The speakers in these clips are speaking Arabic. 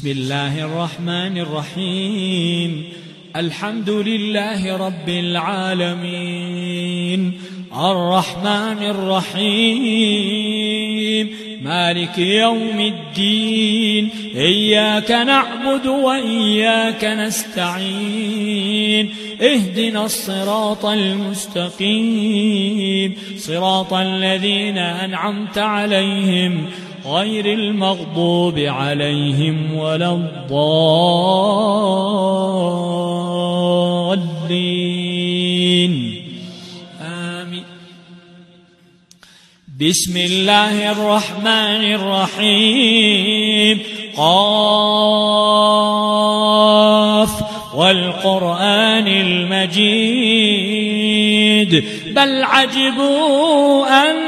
بسم الله الرحمن الرحيم. الحمد لله رب العالمين، الرحمن الرحيم، مالك يوم الدين، إياك نعبد وإياك نستعين، اهدنا الصراط المستقيم، صراط الذين أنعمت عليهم غير المغضوب عليهم ولا الضالين، آمين. بسم الله الرحمن الرحيم. قاف والقرآن المجيد، بل عجبوا أن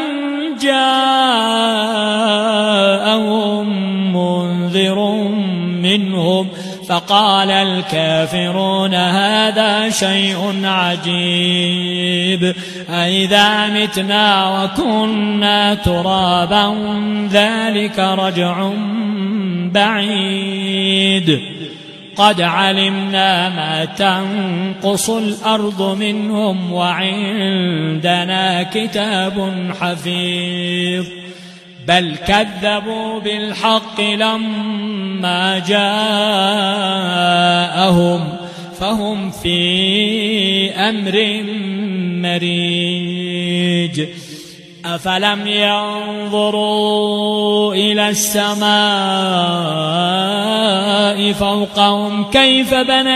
جاءهم منذر منهم فقال الكافرون هذا شيء عجيب، أإذا متنا وكنا ترابا ذلك رجع بعيد، قد علمنا ما تنقص الأرض منهم وعندنا كتاب حفيظ، بل كذبوا بالحق لما جاءهم فهم في أمر مريج. أفلم ينظروا إلى السماء فوقهم كيف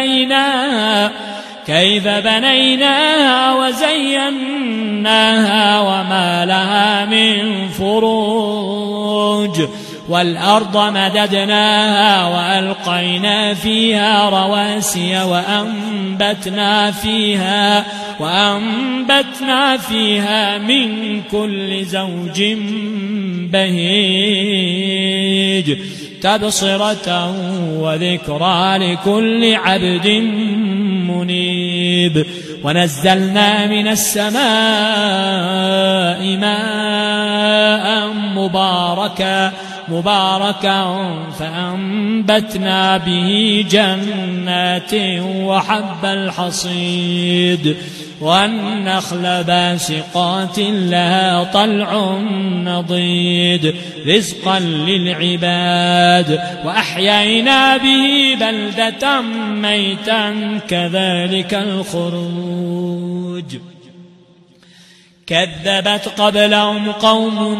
بنيناها وزيناها وما لها من فروج، والأرض مددناها وألقينا فيها رواسي وأنبتنا فيها من كل زوج بهيج، تبصرة وذكرى لكل عبد منيب. ونزلنا من السماء ماء مباركا فأنبتنا به جنات وحب الحصيد، والنخل باسقات لها طلع نضيد، رزقا للعباد، وأحيينا به بلدة ميتا كذلك الخروج. كذبت قبلهم قوم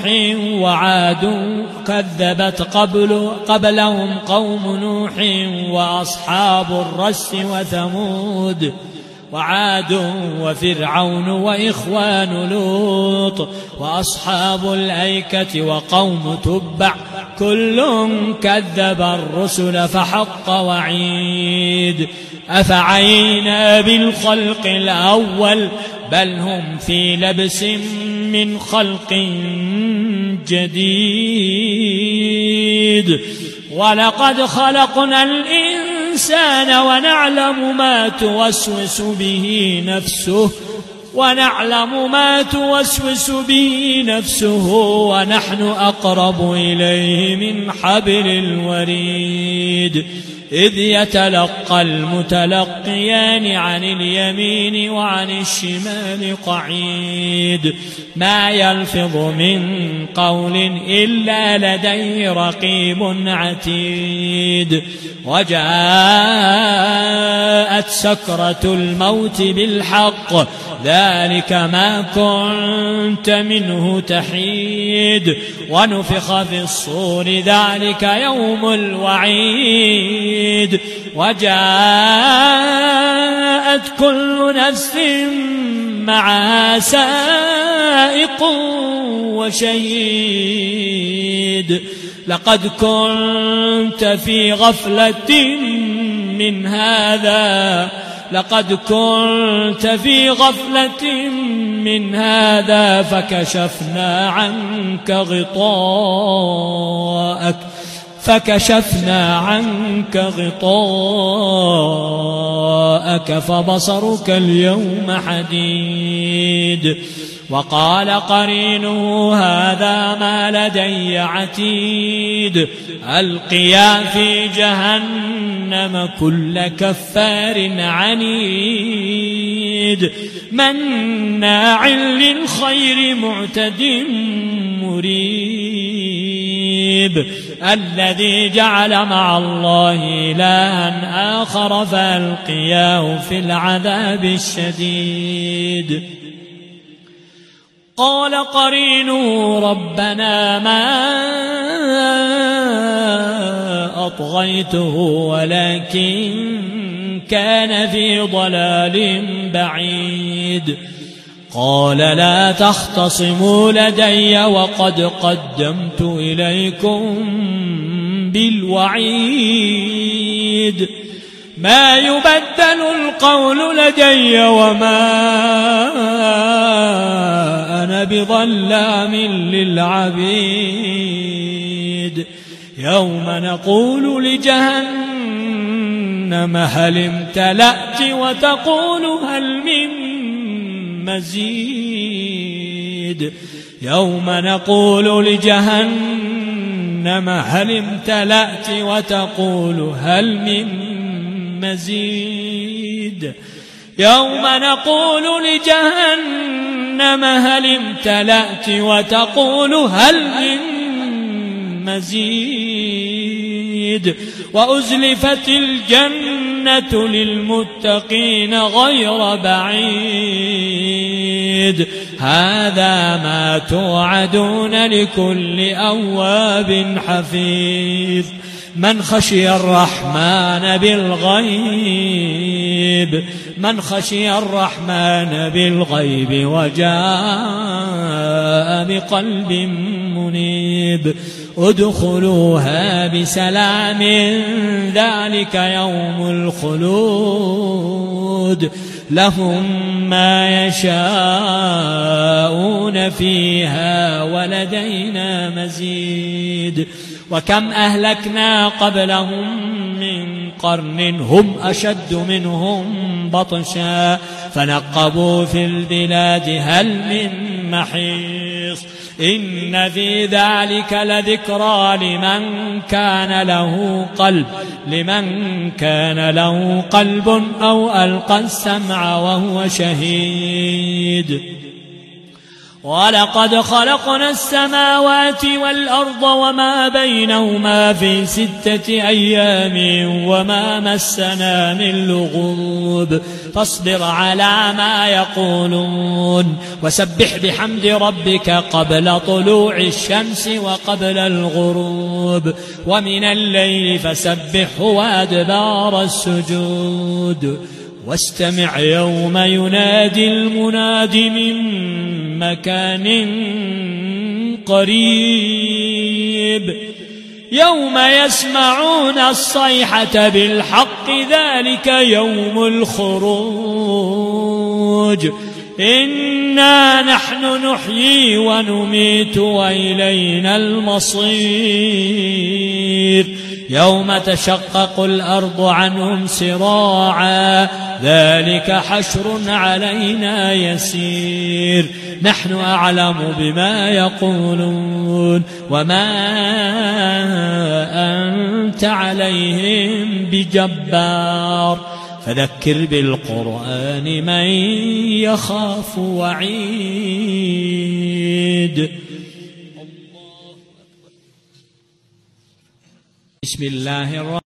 نوح وأصحاب الرس وثمود وعاد وفرعون وإخوان لوط وأصحاب الأيكة وقوم تبع، كل كذب الرسل فحق وعيد. أفعينا بالخلق الأول بل هم في لبس من خلق جديد. ولقد خلقنا الإنسان ونعلم ما توسوس به نفسه ونحن أقرب إليه من حبل الوريد، إذ يتلقى المتلقيان عن اليمين وعن الشمال قعيد، ما يلفظ من قول إلا لديه رقيب عتيد. وجاءت سكرة الموت بالحق، ذلك ما كنت منه تحيد. ونفخ في الصور، ذلك يوم الوعيد. وجاءت كل نفس معها سائق وشهيد. لقد كنت في غفلة من هذا فكشفنا عنك غطاءك فبصرك اليوم حديد. وقال قرينه هذا ما لدي عتيد ألقيا في جهنم كل كفار عنيد مناع للخير معتد مريب الذي جعل مع الله إلها آخر فألقياه في العذاب الشديد قال قرينه ربنا ما أطغيته ولكن كان في ضلال بعيد قال لا تختصموا لدي وقد قدمت إليكم بالوعيد ما يبدل القول لدي وما أنا بظلام للعبيد يوم نقول لجهنم هل امتلأت وتقول هل من مزيد يوم نقول لجهنم هل امتلأت وتقول هل من مزيد يوم نقول لجهنم هل امتلأت وتقول هل من مزيد وأزلفت الجنة للمتقين غير بعيد هذا ما توعدون لكل أواب حفيظ من خشي الرحمن بالغيب من خشي الرحمن بالغيب وجاء بقلب منيب ادخلوها بسلام ذلك يوم الخلود لهم ما يشاءون فيها ولدينا مزيد وكم أهلكنا قبلهم من قرن هم أشد منهم بطشا فنقبوا في البلاد هل من محيص إن في ذلك لذكرى لمن كان له قلب أو ألقى السمع وهو شهيد ولقد خلقنا السماوات والأرض وما بينهما في 6 أيام وما مسنا من لغوب فاصبر على ما يقولون وسبح بحمد ربك قبل طلوع الشمس وقبل الغروب ومن الليل فسبحه وأدبار السجود واستمع يوم ينادي المناد من مكان قريب يوم يسمعون الصيحة بالحق ذلك يوم الخروج إنا نحن نحيي ونميت وإلينا المصير يوم تشقق الأرض عنهم سراعا ذلك حشر علينا يسير نحن أعلم بما يقولون وما أنت عليهم بجبار فذكر بالقرآن من يخاف وعيد بسم الله الرحمن